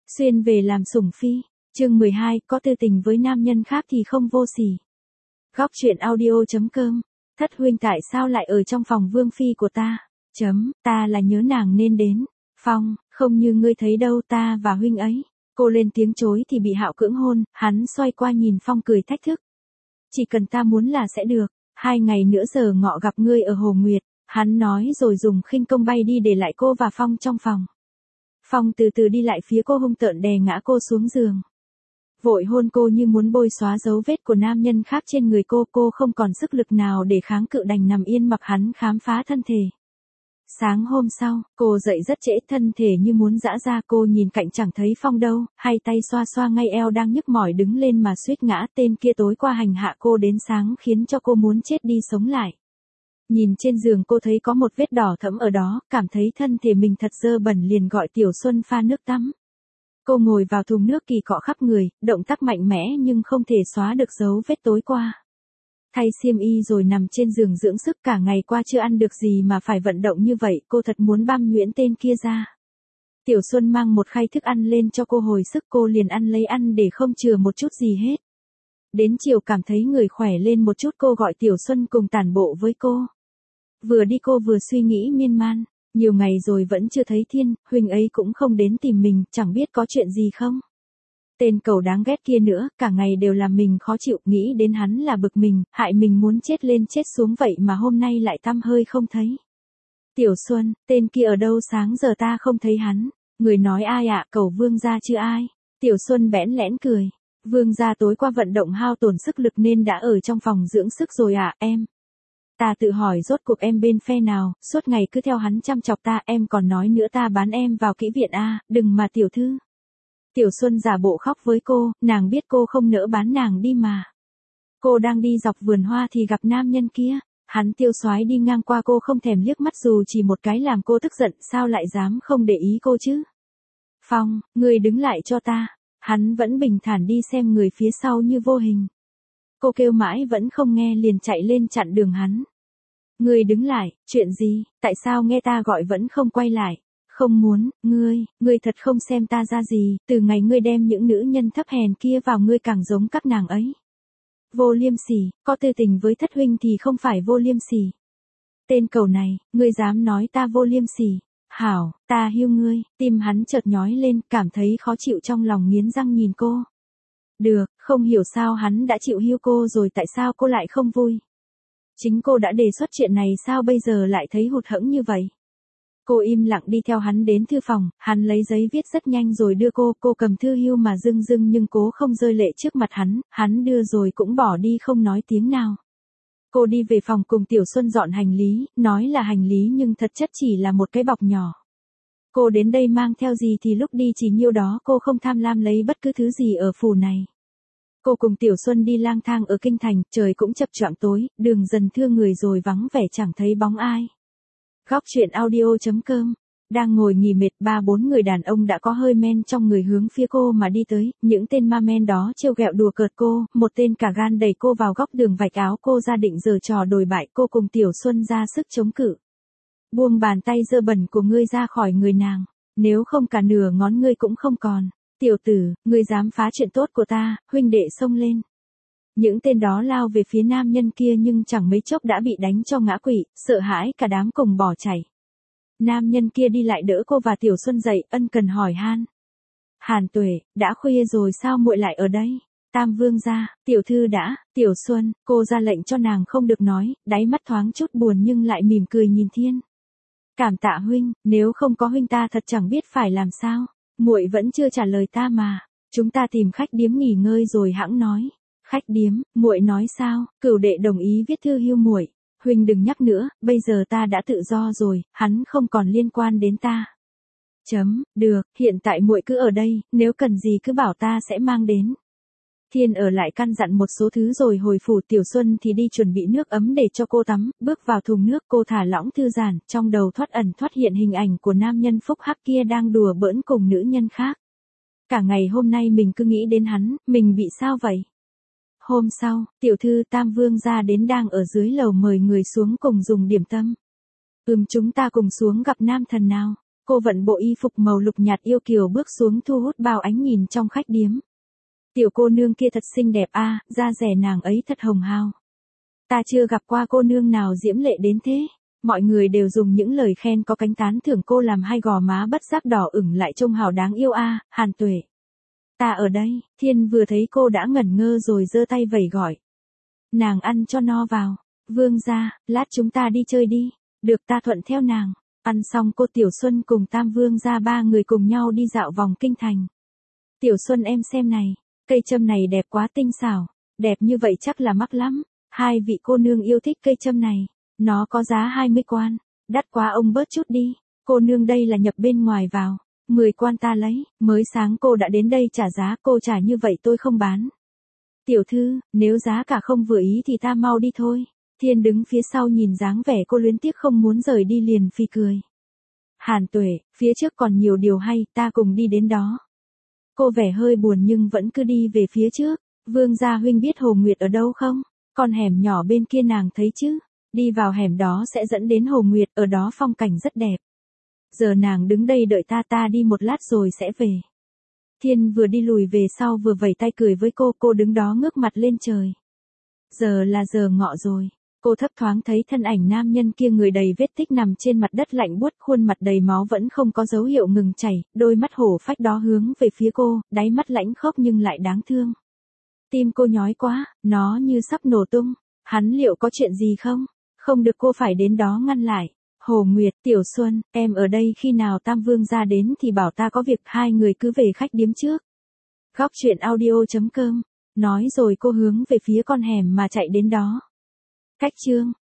Xuyên về làm sủng phi. Chương 12, có tư tình với nam nhân khác thì không vô sỉ. Góc truyện audio.com. Thất huynh tại sao lại ở trong phòng vương phi của ta? Ta là nhớ nàng nên đến. Phong, không như ngươi thấy đâu, ta và huynh ấy. Cô lên tiếng chối thì bị Hạo cưỡng hôn, hắn xoay qua nhìn Phong cười thách thức. Chỉ cần ta muốn là sẽ được, 2 ngày nữa giờ ngọ gặp ngươi ở Hồ Nguyệt, hắn nói rồi dùng khinh công bay đi để lại cô và Phong trong phòng. Phong từ từ đi lại phía cô, hung tợn đè ngã cô xuống giường. Vội hôn cô như muốn bôi xóa dấu vết của nam nhân khác trên người cô không còn sức lực nào để kháng cự, đành nằm yên mặc hắn khám phá thân thể. Sáng hôm sau, cô dậy rất trễ, thân thể như muốn giã ra, cô nhìn cạnh chẳng thấy Phong đâu, hai tay xoa xoa ngay eo đang nhức mỏi đứng lên mà suýt ngã, tên kia tối qua hành hạ cô đến sáng khiến cho cô muốn chết đi sống lại. Nhìn trên giường cô thấy có một vết đỏ thẫm ở đó, cảm thấy thân thể mình thật dơ bẩn liền gọi Tiểu Xuân pha nước tắm. Cô ngồi vào thùng nước kỳ cọ khắp người, động tác mạnh mẽ nhưng không thể xóa được dấu vết tối qua. Thay xiêm y rồi nằm trên giường dưỡng sức, cả ngày qua chưa ăn được gì mà phải vận động như vậy, cô thật muốn băm nhuyễn tên kia ra. Tiểu Xuân mang một khay thức ăn lên cho cô hồi sức, cô liền ăn lấy ăn để không chừa một chút gì hết. Đến chiều cảm thấy người khỏe lên một chút, cô gọi Tiểu Xuân cùng tản bộ với cô. Vừa đi cô vừa suy nghĩ miên man, nhiều ngày rồi vẫn chưa thấy Thiên, huynh ấy cũng không đến tìm mình, chẳng biết có chuyện gì không. Tên cẩu đáng ghét kia nữa, cả ngày đều làm mình khó chịu, nghĩ đến hắn là bực mình, hại mình muốn chết lên chết xuống vậy mà hôm nay lại tăm hơi không thấy. Tiểu Xuân, tên kia ở đâu, sáng giờ ta không thấy hắn. Người nói ai ạ, cẩu Vương gia chứ ai. Tiểu Xuân bẽn lẽn cười. Vương gia tối qua vận động hao tổn sức lực nên đã ở trong phòng dưỡng sức rồi ạ, em. Ta tự hỏi rốt cuộc em bên phe nào, suốt ngày cứ theo hắn chăm chọc ta, em còn nói nữa ta bán em vào kỹ viện à, đừng mà tiểu thư. Tiểu Xuân giả bộ khóc với cô, nàng biết cô không nỡ bán nàng đi mà. Cô đang đi dọc vườn hoa thì gặp nam nhân kia, hắn tiêu xoái đi ngang qua cô không thèm liếc mắt dù chỉ một cái, làm cô tức giận, sao lại dám không để ý cô chứ. Phong, người đứng lại cho ta, hắn vẫn bình thản đi xem người phía sau như vô hình. Cô kêu mãi vẫn không nghe liền chạy lên chặn đường hắn. Ngươi đứng lại, chuyện gì, tại sao nghe ta gọi vẫn không quay lại? Không muốn, ngươi thật không xem ta ra gì, từ ngày ngươi đem những nữ nhân thấp hèn kia vào ngươi càng giống các nàng ấy. Vô liêm sỉ, có tư tình với thất huynh thì không phải vô liêm sỉ. Tên cẩu này, ngươi dám nói ta vô liêm sỉ? Hảo, ta hiu ngươi, tim hắn chợt nhói lên, cảm thấy khó chịu trong lòng, nghiến răng nhìn cô. Được, không hiểu sao hắn đã chịu hiu cô rồi, tại sao cô lại không vui? Chính cô đã đề xuất chuyện này, sao bây giờ lại thấy hụt hẫng như vậy? Cô im lặng đi theo hắn đến thư phòng, hắn lấy giấy viết rất nhanh rồi đưa cô cầm thư hiu mà rưng rưng nhưng cố không rơi lệ trước mặt hắn đưa rồi cũng bỏ đi không nói tiếng nào. Cô đi về phòng cùng Tiểu Xuân dọn hành lý, nói là hành lý nhưng thật chất chỉ là một cái bọc nhỏ. Cô đến đây mang theo gì thì lúc đi chỉ nhiêu đó, cô không tham lam lấy bất cứ thứ gì ở phủ này. Cô cùng Tiểu Xuân đi lang thang ở kinh thành, trời cũng chập choạng tối, đường dần thưa người rồi vắng vẻ chẳng thấy bóng ai. Góc truyện audio.com. Đang ngồi nghỉ mệt, 3-4 người đàn ông đã có hơi men trong người hướng phía cô mà đi tới, những tên ma men đó trêu ghẹo đùa cợt cô, một tên cả gan đẩy cô vào góc đường vạch áo cô ra định giở trò đồi bại, cô cùng Tiểu Xuân ra sức chống cự. Buông bàn tay dơ bẩn của ngươi ra khỏi người nàng, nếu không cả nửa ngón ngươi cũng không còn. Tiểu tử, ngươi dám phá chuyện tốt của ta, huynh đệ xông lên. Những tên đó lao về phía nam nhân kia nhưng chẳng mấy chốc đã bị đánh cho ngã quỵ, sợ hãi cả đám cùng bỏ chạy. Nam nhân kia đi lại đỡ cô và Tiểu Xuân dậy, ân cần hỏi han. Hàn Tuệ, đã khuya rồi sao muội lại ở đây? Tam Vương gia, tiểu thư đã, Tiểu Xuân, cô ra lệnh cho nàng không được nói, đáy mắt thoáng chút buồn nhưng lại mỉm cười nhìn Thiên. Cảm tạ huynh, nếu không có huynh ta thật chẳng biết phải làm sao. Muội vẫn chưa trả lời ta mà, chúng ta tìm khách điếm nghỉ ngơi rồi hẵng nói. Khách điếm, muội nói sao? Cửu đệ đồng ý viết thư hiu muội. Huynh đừng nhắc nữa, bây giờ ta đã tự do rồi, hắn không còn liên quan đến ta. Được, hiện tại muội cứ ở đây, nếu cần gì cứ bảo ta sẽ mang đến. Thiên ở lại căn dặn một số thứ rồi hồi phủ. Tiểu Xuân thì đi chuẩn bị nước ấm để cho cô tắm, bước vào thùng nước cô thả lỏng thư giãn, trong đầu thoát ẩn thoát hiện hình ảnh của nam nhân phúc hắc kia đang đùa bỡn cùng nữ nhân khác. Cả ngày hôm nay mình cứ nghĩ đến hắn, mình bị sao vậy? Hôm sau, tiểu thư Tam Vương gia đến đang ở dưới lầu mời người xuống cùng dùng điểm tâm. Chúng ta cùng xuống gặp nam thần nào. Cô vận bộ y phục màu lục nhạt yêu kiều bước xuống thu hút bao ánh nhìn trong khách điếm. Tiểu cô nương kia thật xinh đẹp a, da dẻ nàng ấy thật hồng hào. Ta chưa gặp qua cô nương nào diễm lệ đến thế. Mọi người đều dùng những lời khen có cánh tán thưởng cô làm hai gò má bất giác đỏ ửng lại trông hào đáng yêu a, Hàn Tuệ. Ta ở đây, Thiên vừa thấy cô đã ngẩn ngơ rồi giơ tay vẩy gọi. Nàng ăn cho no vào. Vương gia, lát chúng ta đi chơi đi. Được, ta thuận theo nàng. Ăn xong cô Tiểu Xuân cùng Tam Vương gia ba người cùng nhau đi dạo vòng kinh thành. Tiểu Xuân em xem này, cây châm này đẹp quá tinh xảo. Đẹp như vậy chắc là mắc lắm. Hai vị cô nương yêu thích cây châm này. Nó có giá 20 quan. Đắt quá ông bớt chút đi. Cô nương đây là nhập bên ngoài vào. 10 quan ta lấy. Mới sáng cô đã đến đây trả giá, cô trả như vậy tôi không bán. Tiểu thư, nếu giá cả không vừa ý thì ta mau đi thôi. Thiên đứng phía sau nhìn dáng vẻ cô luyến tiếc không muốn rời đi liền phì cười. Hàn Tuệ, phía trước còn nhiều điều hay, ta cùng đi đến đó. Cô vẻ hơi buồn nhưng vẫn cứ đi về phía trước. Vương gia huynh biết Hồ Nguyệt ở đâu không? Con hẻm nhỏ bên kia nàng thấy chứ? Đi vào hẻm đó sẽ dẫn đến Hồ Nguyệt, ở đó phong cảnh rất đẹp. Giờ nàng đứng đây đợi ta đi một lát rồi sẽ về. Thiên vừa đi lùi về sau vừa vẩy tay cười với cô đứng đó ngước mặt lên trời. Giờ là giờ ngọ rồi. Cô thấp thoáng thấy thân ảnh nam nhân kia người đầy vết tích nằm trên mặt đất lạnh buốt, khuôn mặt đầy máu vẫn không có dấu hiệu ngừng chảy, đôi mắt hổ phách đó hướng về phía cô, đáy mắt lãnh khốc nhưng lại đáng thương. Tim cô nhói quá, nó như sắp nổ tung. Hắn liệu có chuyện gì không? Không được, cô phải đến đó ngăn lại. Hồ Nguyệt, Tiểu Xuân, em ở đây khi nào Tam Vương gia đến thì bảo ta có việc, hai người cứ về khách điếm trước. Góc truyện audio.com. Nói rồi cô hướng về phía con hẻm mà chạy đến đó. Cách chương